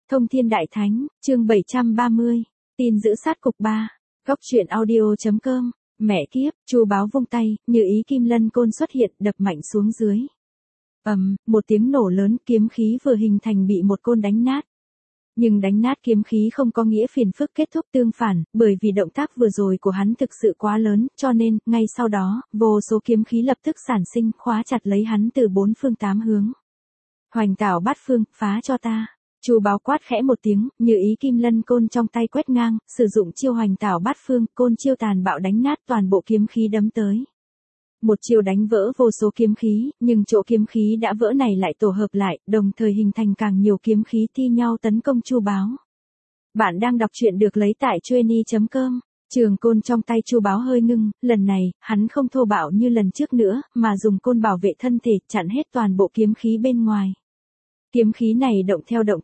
Thông Thiên Đại Thánh, chương 730, tin giữ sát cục 3, góc truyện audio.com, mẹ kiếp, Chu Báo vung tay, như ý kim lân côn xuất hiện đập mạnh xuống dưới. Một tiếng nổ lớn, kiếm khí vừa hình thành bị một côn đánh nát. Nhưng đánh nát kiếm khí không có nghĩa phiền phức kết thúc, tương phản, bởi vì động tác vừa rồi của hắn thực sự quá lớn, cho nên, ngay sau đó, vô số kiếm khí lập tức sản sinh, khóa chặt lấy hắn từ bốn phương tám hướng. Hoành Tảo Bát Phương, phá cho ta. Chu Báo quát khẽ một tiếng, như ý kim lân côn trong tay quét ngang, sử dụng chiêu Hoành Tảo Bát Phương, côn chiêu tàn bạo đánh nát toàn bộ kiếm khí đấm tới. Một chiêu đánh vỡ vô số kiếm khí, nhưng chỗ kiếm khí đã vỡ này lại tổ hợp lại, đồng thời hình thành càng nhiều kiếm khí thi nhau tấn công Chu Báo. Bạn đang đọc truyện được lấy tại chueny.com. Trường côn trong tay Chu Báo hơi ngưng, lần này, hắn không thô bạo như lần trước nữa, mà dùng côn bảo vệ thân thể, chặn hết toàn bộ kiếm khí bên ngoài. Kiếm khí này động theo động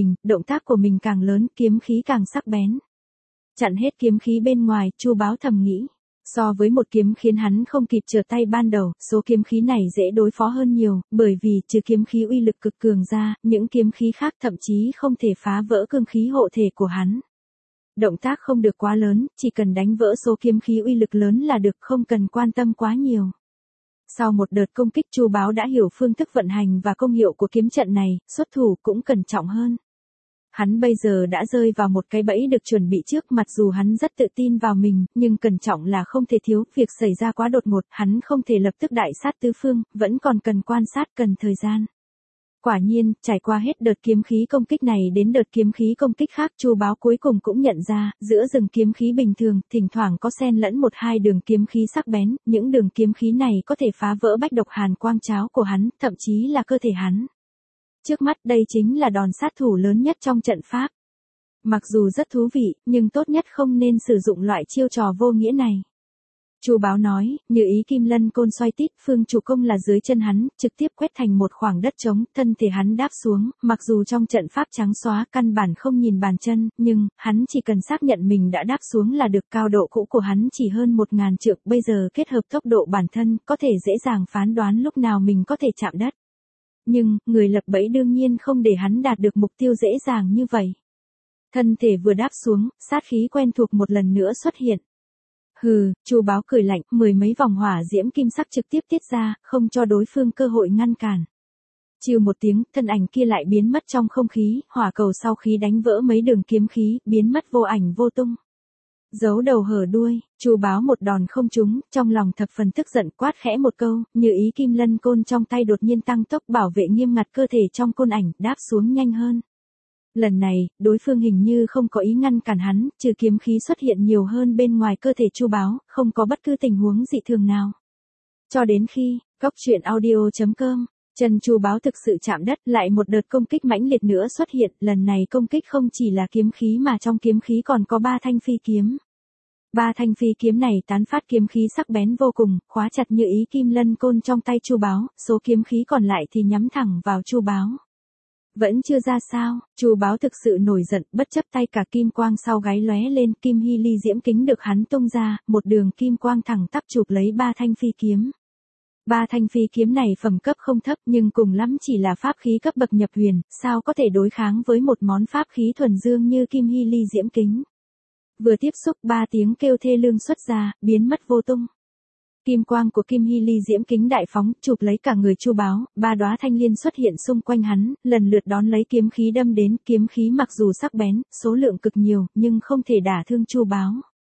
tác của mình càng lớn, kiếm khí càng sắc bén. Chặn hết kiếm khí bên ngoài, Chu Báo thầm nghĩ. So với một kiếm khiến hắn không kịp trở tay ban đầu, số kiếm khí này dễ đối phó hơn nhiều, bởi vì trừ kiếm khí uy lực cực cường ra, những kiếm khí khác thậm chí không thể phá vỡ cương khí hộ thể của hắn. Động tác không được quá lớn, chỉ cần đánh vỡ số kiếm khí uy lực lớn là được, không cần quan tâm quá nhiều. Sau một đợt công kích, Chu Báo đã hiểu phương thức vận hành và công hiệu của kiếm trận này, xuất thủ cũng cẩn trọng hơn. Hắn bây giờ đã rơi vào một cái bẫy được chuẩn bị trước, mặc dù hắn rất tự tin vào mình, nhưng cẩn trọng là không thể thiếu, việc xảy ra quá đột ngột, hắn không thể lập tức đại sát tứ phương, vẫn còn cần quan sát, cần thời gian. Quả nhiên, trải qua hết đợt kiếm khí công kích này đến đợt kiếm khí công kích khác, Chu Báo cuối cùng cũng nhận ra, giữa rừng kiếm khí bình thường, thỉnh thoảng có xen lẫn một hai đường kiếm khí sắc bén, những đường kiếm khí này có thể phá vỡ bách độc hàn quang cháo của hắn, thậm chí là cơ thể hắn. Trước mắt đây chính là đòn sát thủ lớn nhất trong trận pháp. Mặc dù rất thú vị, nhưng tốt nhất không nên sử dụng loại chiêu trò vô nghĩa này. Chu Báo nói, như ý kim lân côn xoay tít, phương chủ công là dưới chân hắn, trực tiếp quét thành một khoảng đất trống, thân thể hắn đáp xuống, mặc dù trong trận pháp trắng xóa căn bản không nhìn bàn chân, nhưng, hắn chỉ cần xác nhận mình đã đáp xuống là được. Cao độ cũ của hắn chỉ hơn 1000 trượng, bây giờ kết hợp tốc độ bản thân, có thể dễ dàng phán đoán lúc nào mình có thể chạm đất. Nhưng, người lập bẫy đương nhiên không để hắn đạt được mục tiêu dễ dàng như vậy. Thân thể vừa đáp xuống, sát khí quen thuộc một lần nữa xuất hiện. Hừ, Chu Báo cười lạnh, mười mấy vòng hỏa diễm kim sắc trực tiếp tiết ra, không cho đối phương cơ hội ngăn cản. Chiu một tiếng, thân ảnh kia lại biến mất trong không khí, hỏa cầu sau khi đánh vỡ mấy đường kiếm khí, biến mất vô ảnh vô tung. Giấu đầu hở đuôi, Chu Báo một đòn không trúng, trong lòng thập phần tức giận, quát khẽ một câu, như ý kim lân côn trong tay đột nhiên tăng tốc, bảo vệ nghiêm ngặt cơ thể trong côn ảnh, đáp xuống nhanh hơn. Lần này, đối phương hình như không có ý ngăn cản hắn, trừ kiếm khí xuất hiện nhiều hơn bên ngoài cơ thể Chu Báo, không có bất cứ tình huống dị thường nào. Cho đến khi, góc truyện audio.com, chân Chu Báo thực sự chạm đất, lại một đợt công kích mãnh liệt nữa xuất hiện, lần này công kích không chỉ là kiếm khí mà trong kiếm khí còn có 3 thanh phi kiếm. 3 thanh phi kiếm này tán phát kiếm khí sắc bén vô cùng, khóa chặt như ý kim lân côn trong tay Chu Báo, số kiếm khí còn lại thì nhắm thẳng vào Chu Báo. Vẫn chưa ra sao, Chu Báo thực sự nổi giận, bất chấp tay cả kim quang sau gáy lóe lên, kim hy ly diễm kính được hắn tung ra, một đường kim quang thẳng tắp chụp lấy 3 thanh phi kiếm. 3 thanh phi kiếm này phẩm cấp không thấp nhưng cùng lắm chỉ là pháp khí cấp bậc nhập huyền, sao có thể đối kháng với một món pháp khí thuần dương như kim hy ly diễm kính. Vừa tiếp xúc 3 tiếng kêu thê lương xuất ra, biến mất vô tung. Kim quang của kim hy ly diễm kính đại phóng, chụp lấy cả người Chu Báo, 3 đóa thanh liên xuất hiện xung quanh hắn, lần lượt đón lấy kiếm khí đâm đến, kiếm khí mặc dù sắc bén, số lượng cực nhiều, nhưng không thể đả thương Chu Báo.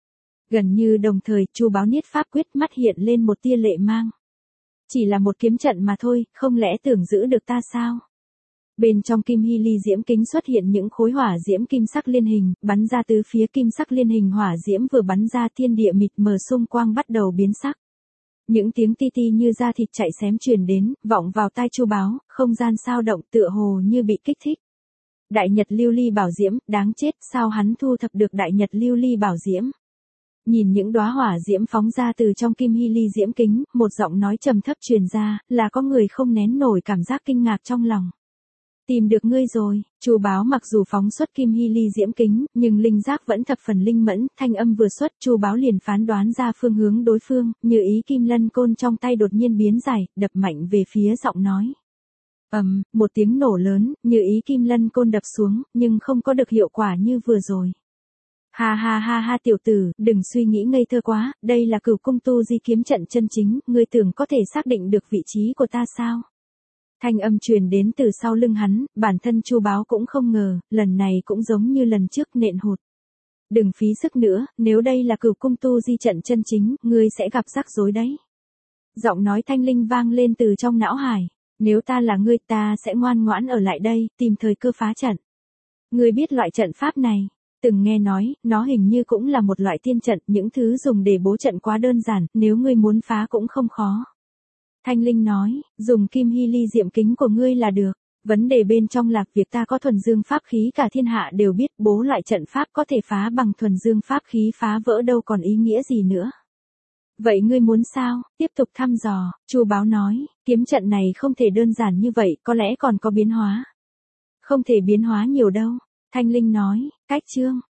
Gần như đồng thời, Chu Báo niết pháp quyết, mắt hiện lên một tia lệ mang. Chỉ là một kiếm trận mà thôi, không lẽ tưởng giữ được ta sao? Bên trong kim hy ly diễm kính xuất hiện những khối hỏa diễm kim sắc liên hình, bắn ra từ phía kim sắc liên hình hỏa diễm vừa bắn ra, thiên địa mịt mờ xung quanh bắt đầu biến sắc. Những tiếng ti ti như da thịt chạy xém truyền đến, vọng vào tai Chu Báo, không gian sao động tựa hồ như bị kích thích. Đại nhật lưu ly bảo diễm, đáng chết, sao hắn thu thập được đại nhật lưu ly bảo diễm? Nhìn những đóa hỏa diễm phóng ra từ trong kim hy ly diễm kính, một giọng nói trầm thấp truyền ra, là có người không nén nổi cảm giác kinh ngạc trong lòng. Tìm được ngươi rồi. Chu Báo mặc dù phóng xuất kim hy ly diễm kính, nhưng linh giác vẫn thập phần linh mẫn, thanh âm vừa xuất, Chu Báo liền phán đoán ra phương hướng đối phương, như ý kim lân côn trong tay đột nhiên biến dài, đập mạnh về phía giọng nói. Một tiếng nổ lớn, như ý kim lân côn đập xuống, nhưng không có được hiệu quả như vừa rồi. Ha ha ha ha tiểu tử, đừng suy nghĩ ngây thơ quá, đây là Cửu cung tu di kiếm trận chân chính, ngươi tưởng có thể xác định được vị trí của ta sao? Thanh âm truyền đến từ sau lưng hắn, bản thân Chu Báo cũng không ngờ, lần này cũng giống như lần trước nện hụt. Đừng phí sức nữa, nếu đây là Cửu cung tu di trận chân chính, ngươi sẽ gặp rắc rối đấy. Giọng nói thanh linh vang lên từ trong não hải, nếu ta là ngươi ta sẽ ngoan ngoãn ở lại đây, tìm thời cơ phá trận. Ngươi biết loại trận pháp này, từng nghe nói, nó hình như cũng là một loại tiên trận, những thứ dùng để bố trận quá đơn giản, nếu ngươi muốn phá cũng không khó. Thanh linh nói, dùng kim hy ly diệm kính của ngươi là được. Vấn đề bên trong là việc ta có thuần dương pháp khí cả thiên hạ đều biết bố loại trận pháp có thể phá bằng thuần dương pháp khí phá vỡ đâu còn ý nghĩa gì nữa. Vậy ngươi muốn sao? Tiếp tục thăm dò, Chu Báo nói, kiếm trận này không thể đơn giản như vậy, có lẽ còn có biến hóa. Không thể biến hóa nhiều đâu, Thanh linh nói, cách chương.